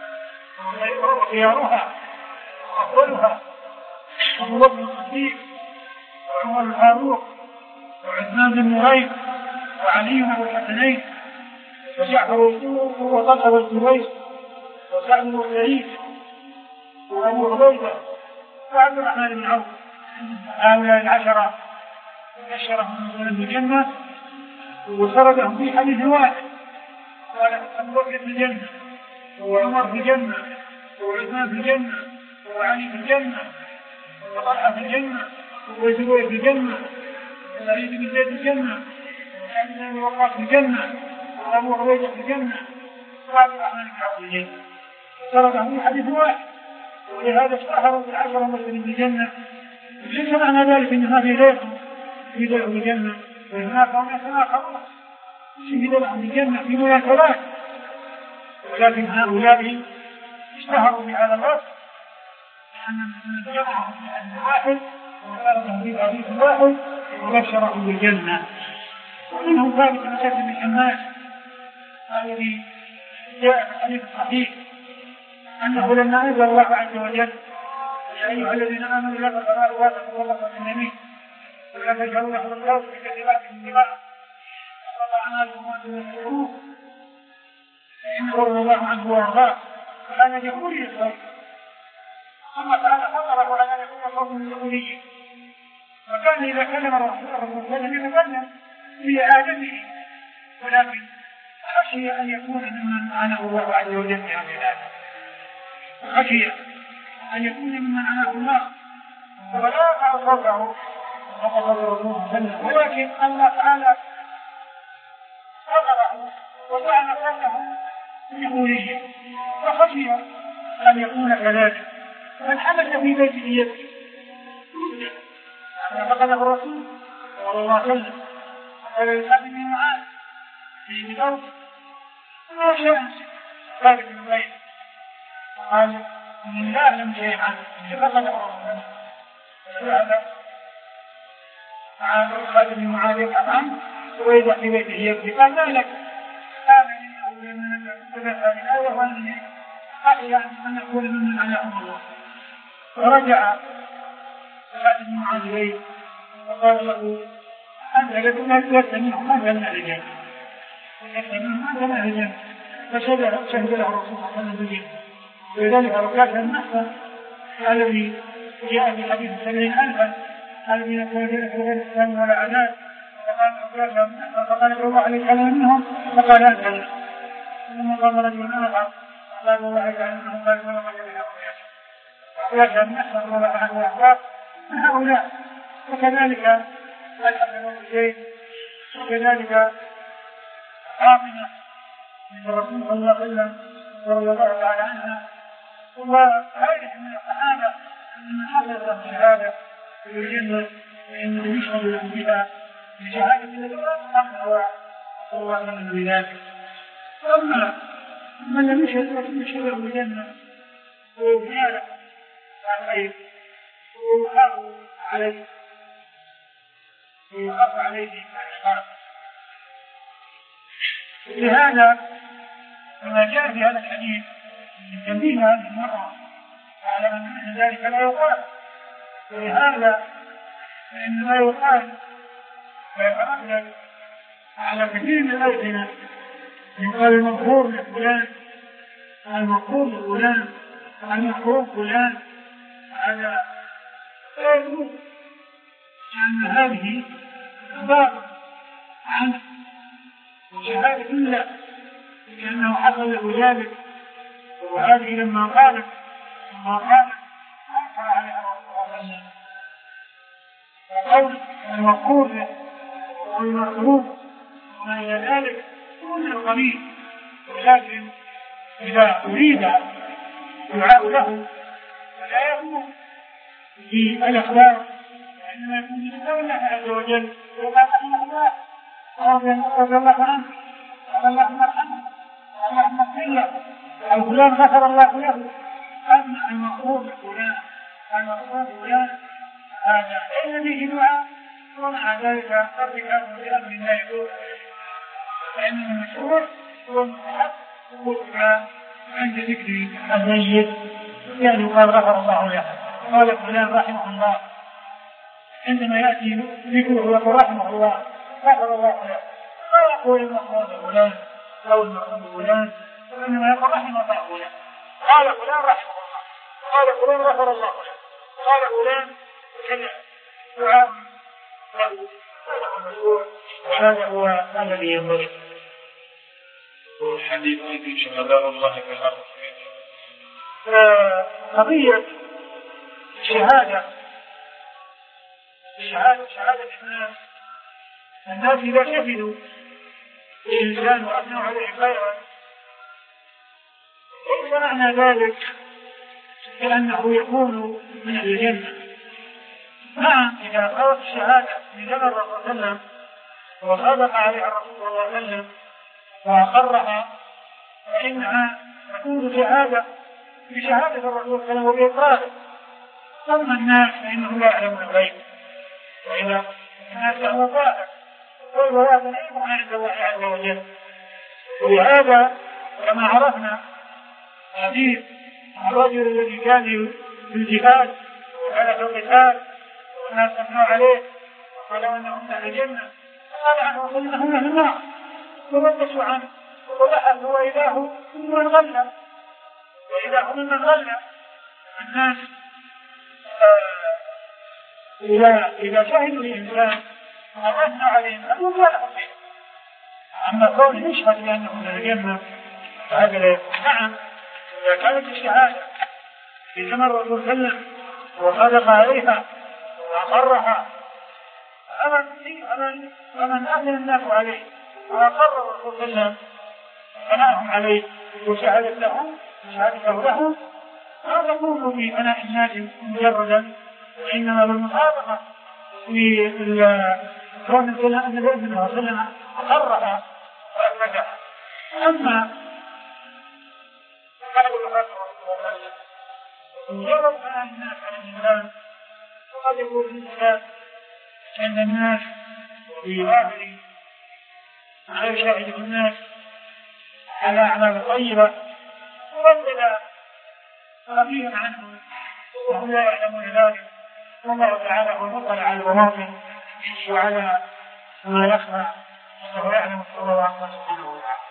B: خيارها وأفضلها أبو بكر الصديق وعمر الفاروق وعثمان بن نورين وعلي بن الحسنين وجعفر وطلحة والزبير وسعد بن سعيد وأبو عبيدة وعبد الرحمن بن عوف. هؤلاء العشرة بشرهم بالجنة وسردهم في حديث واحد، قال أبو بكر في الجنة وعمر في الجنة وعثمان في الجنة وعلي في الجنة وطلحة في الجنة وزبير في الجنة وسعيد بن زيد في الجنة وعبد الله بن وقاص في الجنة وأبو عبيدة في الجنة وعبد الرحمن بن عوف في الجنة، سردهم في حديث واحد. ولهذا اشتهروا بالعشرة المبشرين بالجنة. ليس معنى ذلك ان هذه غيرهم في دخول الجنة، وهناك هم يتناقضون في دخول الجنة في مناسبات، ولكن هؤلاء اشتهروا بهذا الوصف لأن جمعهم في حديث واحد وسردهم في حديث واحد وبشرهم بالجنة. ومنهم ثابت بن قيس بن شماس الذي جاء في الحديث الصحيح أنه لما نزل الله عز وجل يا أيها الذين آمنوا لا تقربوا واتقوا الله باليمين ولا تجعلوا له القول بكلمات الدماء وطعناكم وأنتم تشعرون فإنه رضي الله عنه وأرضاه كان يقول يسر ثم تعالى فطره على أن يكون قوم يقولي، وكان إذا كلم الرسول صلى الله عليه وسلم يتكلم في عادته، ولكن خشي أن يكون ممن أعانه الله عز وجل في هذه الآية، خشي أن يكون ممن أعانه الله ولا يفعل صوته فقد رسول الله، ولكن الله تعالى فطره وجعل صوته يقولي، فخشي أن يكون كذلك فانحبس في بيته يبكي فقد الرسول صلى الله عليه وسلم قال لسعد بن معاذ في بيته ما شأن ثابت بن قيس قال من لا أعلم شيئا فقد الرسول فهذا مع خالد بن معاذ يفهم ويدع في بيته يبكي قال ما لك قال لي أولي من هذه الآية وأني أخشى أن نقول ممن أعانه الله. فرجع خالد بن معاذ إليه وقال له أنت لست منهم أنت من أهل الجنة، لست منهم أنت من أهل الجنة، فشهد له الرسول صلى الله عليه وسلم. ولذلك ركاته النحو الذي جاء في حديث سبعين ألفا الذين كانوا في غير الإسلام ولا عذاب، فقال الله عليه كلام منهم فقال أنت. ثم قام رجل آخر قال الله عليه عنهم قال الله عليه ولكن نحن الله عن الأحباب هؤلاء. وكذلك الحسن بن حسين وكذلك آمنة من الرسول صلى الله عليه وسلم رضي الله تعالى عنها وغيرهم من الصحابة من حصل لهم شهادة في الجنة فإنه يشهد لهم بها بشهادة الإسلام هو الله من بذلك. أما من لم يشهد لهم يشهد لهم بالجنة ويبنى عليه ويخاف عليه ويخاف عليه العقاب. لهذا لما جاء في هذا الحديث من تنبيه هذه المرأة على أن ذلك لا يقال. ولهذا فإن لا يقال ويتردد على كثير من الألسنة يقال المغفور لفلان المغفور لفلان المغفور فلان هذا لا يجوز لأن هذه أخبار عنه وشهادة إلا لأنه حصل له ذلك. وهذه لما قالت لما قالت أنكر عليها رسول الله وقول المغفور له والمغفور وما إلى ذلك كل القبيل. ولكن إذا أريد دعاء له فلا يكون في الأخبار وإنما يكون بقول الله عز وجل وقال رحمه الله رضي الله عنه اللهم ارحمه اللهم اغفر له أو فلان غفر الله له. أما المغفور لفلان المغفور فلان هذا ليس به دعاء ومع ذلك ارتكاب بأمر لا يجوز فإن المشروع هو المستحب هو الدعاء عند ذكر الميت يعني قال غفر الله له قال فلان رحمه الله عندما يأتي ذكره ويقول رحمه الله غفر الله له لا يقول المغفور فلان أو المغفور فلان وإنما يقول رحمه الله له قال فلان رحمه الله قال فلان غفر الله له قال فلان كذا دعاء له. وهذا هو الذي ينبغي.
A: الحديث في شهداء الله في الأرض
B: قضية شهادة شهادة شهادة الناس الناس إذا شهدوا الإنسان وأثنوا عليه خيرا ليس معنى ذلك لأنه يكون من الجنة. نعم إذا قالت الشهادة لجنة الرسول صلى الله عليه وسلم وصدق عليها الرسول صلى الله عليه وسلم وأقرها فإنها تكون شهادة بشهادة الرسول صلى الله عليه وسلم وبإقراره. أما الناس فإنه لا يعلم الغيب وإذا الناس له ظاهر والجواب العلم عند الله عز وجل. ولهذا كما عرفنا حديث الرجل الذي كان في الجهاد وعلى في القتال والناس سمعوا عليه وقالوا انهم اهل الجنه قال عنه انهم اهل النار وبدسوا عنه وبحث واذا هو ممن غلى واذا هو ممن غلى. الناس اذا اذا شهدوا الانسان وغنوا عليهم فهم لا لهم به. اما كون يشهد بانهم اهل الجنه فهذا لا يكون. نعم إذا كانت الشهادة في زمن الرسول صلى الله عليه وسلم وصدق عليها وأقرها فمن فمن أذن الناس عليه وأقر الرسول صلى الله عليه وسلم ثناءهم عليه وشهادت له شهادته له لا تكون في ثناء الناس مجردا وإنما بالمصادقة في كون النبي صلى الله عليه وسلم أقرها وأثبتها. أما مجرد ما الناس على الإسلام وقد يكون الإنسان عند الناس في ظاهره على شاهد الناس على أعمال طيبة وبدل خفيا عنه وهم لا يعلمون ذلك. والله تعالى هو المطلع على البواطن وعلى ما يخفى وهو يعلم السر والأخبار سبحانه وتعالى.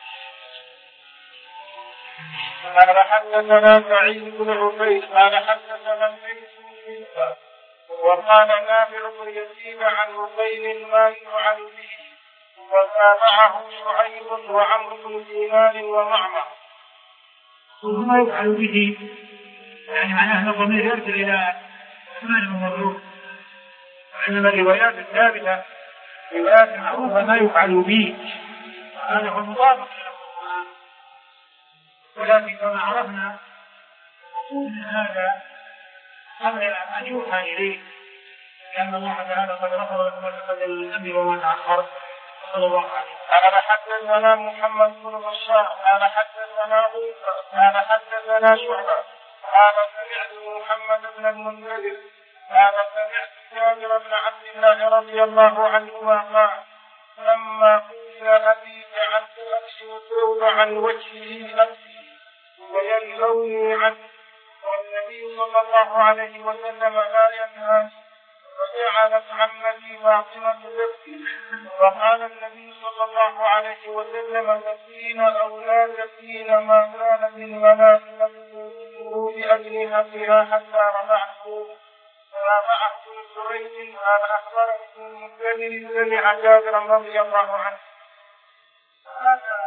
A: قال حدثنا سعيد بن عبيد قال حدثنا الليث بن سعد وقال نافع بن يزيد عن عقيل ما يفعل به وتابعه شعيب وعمرو بن دينار ومعمر.
B: وما يفعل به يعني معناه أن الضمير يرجع إلى عثمان بن مظلوم، وإنما الروايات الثابتة روايات معروفة ما يفعل به، هذا هو المطابق للقرآن. ولكن كما عرفنا من هذا قبل أن يوحى إليه، لأن الله تعالى قد غفر لكم ما تقدم من الذنب وما تأخر. صلى الله عليه وسلم.
A: قال حدثنا محمد بن بشار قال حدثنا موسى قال حدثنا شعبة قال سمعت محمد بن المنذر قال سمعت جابر بن عبد الله رضي الله عنهما قال لما قيل أبي جعلت أكشف الثوب عن وجهه أبكي وينهوني عنه والنبي صلى الله عليه وسلم لا ينهاني، فجعلت عمتي فاطمة تبكي، وقال النبي صلى الله عليه وسلم تبكين أو لا تبكين ما كانت الملائكة تنزل بأجنحتها حتى رفعته فرفعت من قريش قال أخبرني من كبر سمع جابر رضي الله عنه. هذا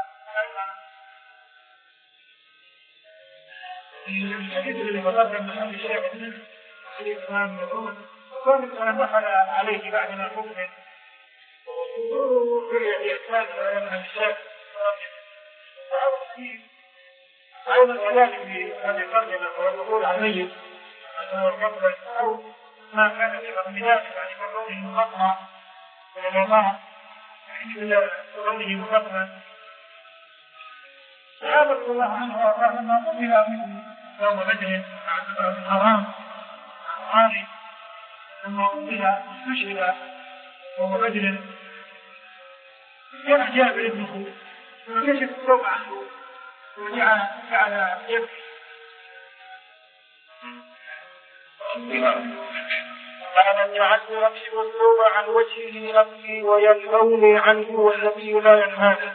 A: الحديث الذي تقدم من أبي الشيخ منه حديث إمام مسعود كون كان دخل عليه بعد ما حكم يحتاج إلى أن الشيخ أيضا كذلك في هذه الترجمة والدخول على الميت أنه قبل أو ما كان في تقديمات يعني كونه مخطئا إلى الله إلا كونه مخطئا. صحابة رضي الله عنه وأرضاه لما قبل منه يوم بدر بعد الحرام عاري لما قبل استشهد يوم بدر جاء جابر ابنه فكشف الثوب عنه وجعل جعل يبكي. قال جعلت أكشف الثوب عن وجهه أبكي وينهوني عنه والنبي لا ينهاني.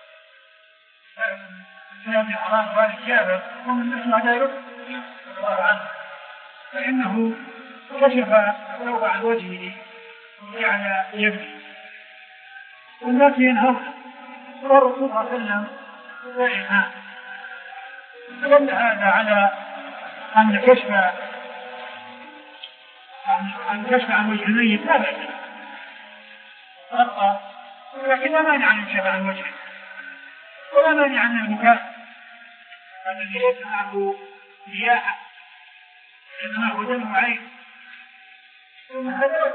B: كان حرام ذلك جابر ومن مثل ذلك الله عنه فإنه كشف الثوب عن وجهه وجعل يبكي والناس ينهون والرسول صلى الله عليه وسلم لا ينهى. فدل هذا على أن كشف عن كشف عن وجه الميت لا بأس فرقا، ولكن لا مانع عن الكشف عن وجهه ولا مانع عن البكاء الذي ليس معه رياحة إنما هو دم عين ثم هذا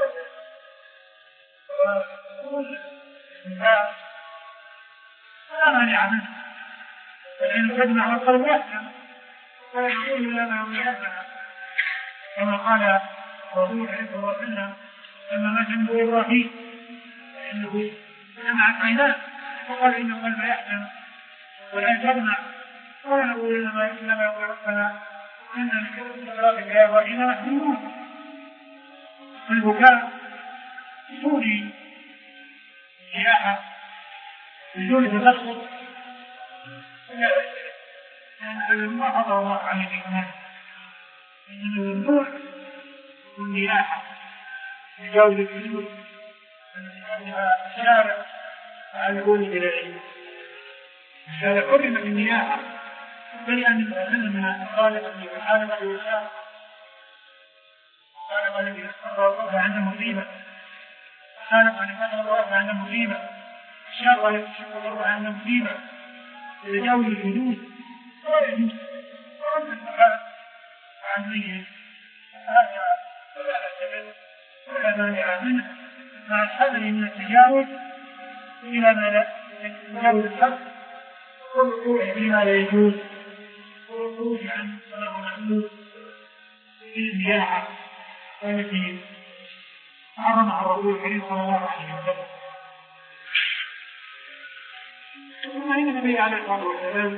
B: لا مانع منه فإن تجمع والقلب يحزن ولا يقول لنا ويحزن كما قال الرسول عليه الصلاة والسلام لما مات ابنه إبراهيم فإنه جمعت عيناه وقال إن القلب يحزن والعين تدمع ولا نقول إنما يقول ربنا إن الكرب يا إبراهيم محزنون. البكاء بدون رياحة بدون تدخل لا لأن ما حضر الله عليه الإيمان إنه الممنوع من رياحة تجاوز الحدود الشارع على الكون إلى العلم. هذا حرم النياحة بل أن يتكلم خالق سبحانه وتعالى خالق الذي أصاب عند مصيبة خالق الذي أصاب عند مصيبة شر يكشف عند مصيبة تجاوز الحدود ولا يجوز ورد الزكاة عن ميت هذا ولا أسبب ولا مانع منه مع الحذر من التجاوز إلى ما لا تجاوز الحد والوقوع فيما لا يجوز والخروج عن صلاة المحدود في النياحة التي حرمها الرسول الكريم صلى الله عليه وسلم. ثم إن النبي عليه الصلاة والسلام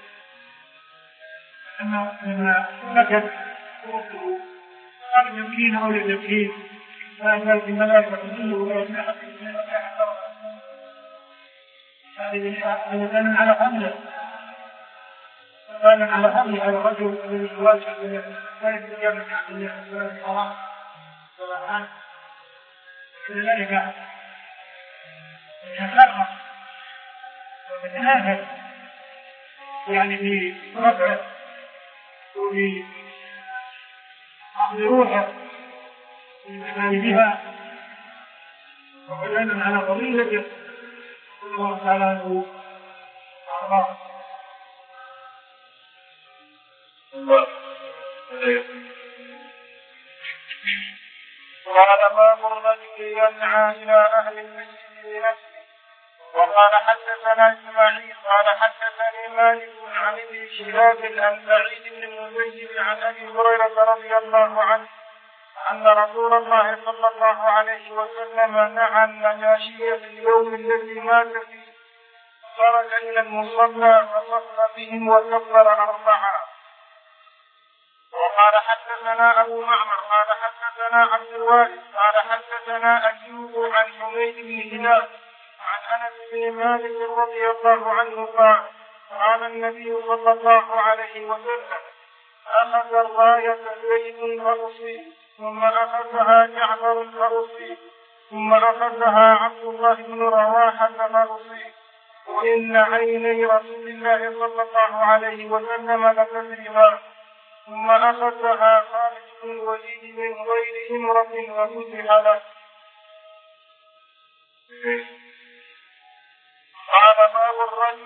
B: لما سكت وقته قال يمكين أو لا يمكين فأنزلت الملائكة تدل ويجنحت هذا كان على حمله كان على حمله على الرجل الذي يواجه كان يجب من عبد الله الحرام سبحانه كذلك يتفرق ويتنافس يعني في رفعه وفي بروحه بالإيمان بها وبيانا على فضيلته الله تعالى له أعضاء.
A: قال باب الرجل يسعى إلى أهل المسجد بنفسه. وقال حدثنا إسماعيل قال حدثني مالك عن ابن شهاب عن سعيد بن المسيب عن أبي هريرة رضي الله عنه أن رسول الله صلى الله عليه وسلم نعى النجاشي في اليوم الذي مات فيه، خرج إلى المصلى فصلى بهم وكبر أربعة. وقال حدثنا أبو معمر قال حدثنا عبد الوارث قال حدثنا أيوب عن حميد بن هلال عن أنس بن مالك رضي الله عنه قال قال النبي صلى الله عليه وسلم أخذ الراية زيد فأصيب ثم أخذها جعفر فأصيب ثم أخذها عبد الله بن رواحة فأصيب وإن عيني رسول الله صلى الله عليه وسلم لتسربان ثم أخذها خالد بن الوليد من غير إمرة وفتح له. قال باب الرجل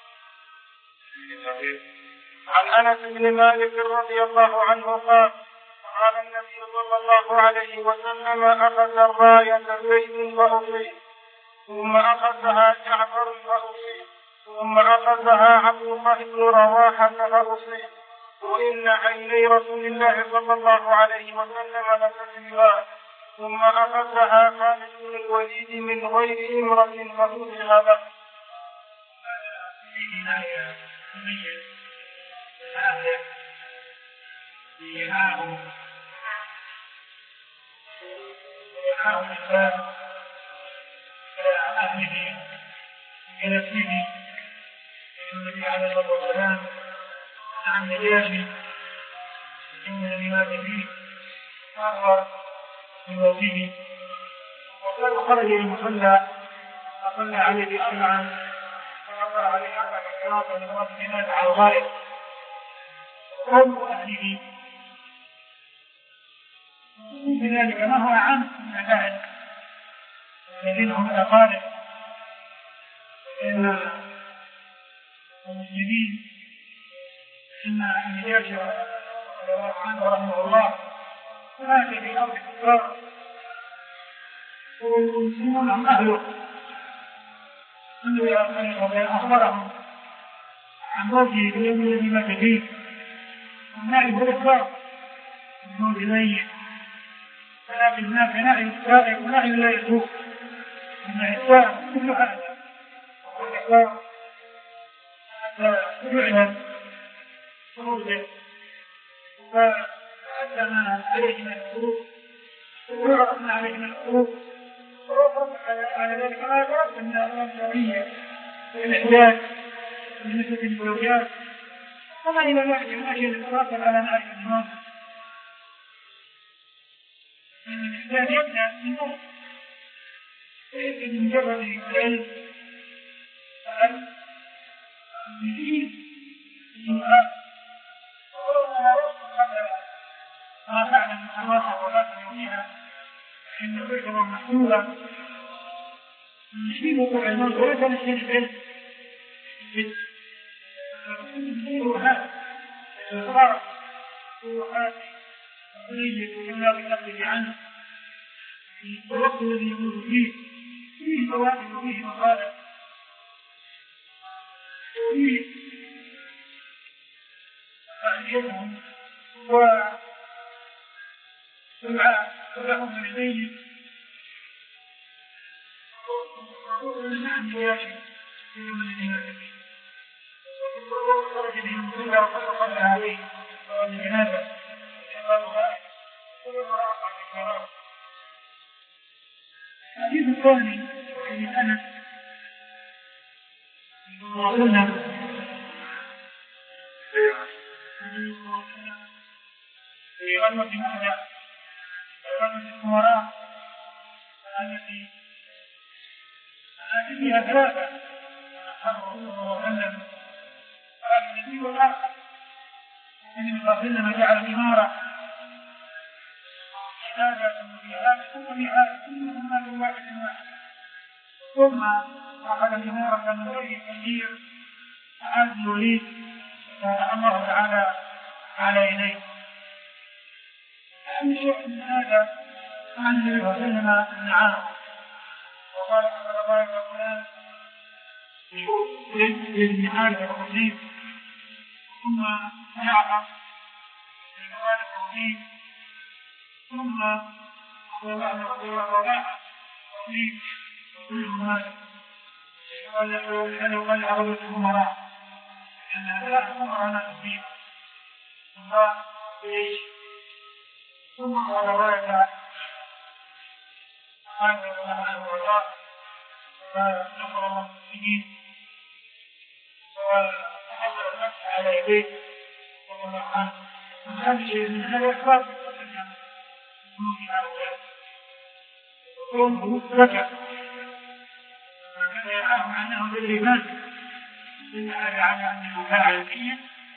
A: عن أنس بن مالك رضي الله عنه قال قال النبي صلى الله عليه وسلم أخذ الراية زيد فأصيب ثم أخذها جعفر فأصيب ثم أخذها عبد الله بن رواحة فأصيب وإن عيني رسول الله صلى الله عليه وسلم لتسربان ثم أخذها خالد بن الوليد من غير إمرة ففتح له.
B: إلى سيدي النبي عليه الصلاة والسلام عن نجاشي إن لما به فهو من وجهه وقال خرج إلى المصلى فصلى عليه أربعا وقرأ عليه أربع ركعات ومرتبات على الغائب قوم أهله بذلك نهى عنه من الأهل الذين هم الأقارب إن المسلمين إن النجاشي رضي الله عنه ورحمه الله مات في أرض الكفار والمسلمون هم أهله النبي أخبرهم عن موته في اليوم الذي مات فيه والنائب الكفار الموت ميت ولكن هناك نائب سائق ونائب لا يسوق من الإسلام كل هذا والإسلام يعلم خروجه فأدنا عليه من الخروج وعرفنا عليه من الخروج وعرفنا على ذلك ما يعرف من الأمامية والإحداث بالنسبة للزوجات وما إلى ذلك من أجل الإطلاق على نائب الإمام من الإحداث يبدأ من نفسه ليس بمجرد العلم بل يزيد الإمام ما تعلم الحماسة ولا تنميها فإن الفكرة محسوبة يشبه وقوع الموت وليس نسير العلم وهذا الإصرار وهذه قضية إلا بنقله عنه في الوقت الذي يكون فيه فيه فوائد وفيه مخالف فيه فأهيتهم وسمعاء ولهم من يديه ونعم ياشي في يوم الدين خرج بهم كلها وصلى عليه والجنازة الحديث الثاني عن أنس وقلنا في غزوة مؤتة غزوة الأمراء التي التي فيها ثلاثة أصحاب الله وسلم قال النبي الآخر إن الله سلم جعل الإمارة هذا ثم في هذا ثم في هذا كلهم مال واحد واحد ثم أخذ الأمور من غير كثير فعاد الوليد فأمره تعالى على يديه. أهم شيء من هذا عن النبي صلى الله عليه وسلم نعاه وقال أن الله فلان للمحال الرصيد ثم يعرف للمحال الرصيد ثم الله وضاعف الرصيد كل مال ولو قال أغلب الأمراء أن ثلاث أمراء نسبيل الله بيش ثم ورواية قال الله وضاعف فنصر المسلمين وحصل النفس على يديه صلى الله عليه وسلم هذا شيء من هذا الأسباب ثم ركع فكان يعلم أنه بالإيمان إن هذا على أنه فاعل فيه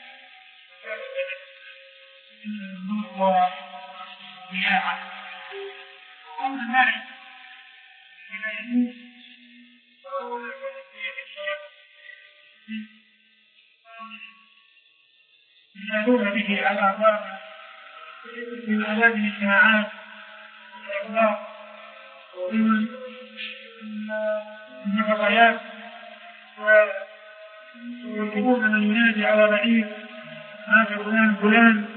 B: النور وضياعه أما معي إذا يموت ينادون به على أعضاء من آلام الاجتماعات والإغلاق ومن النفقيات ويطلبون من ينادي على بعيد هذا فلان فلان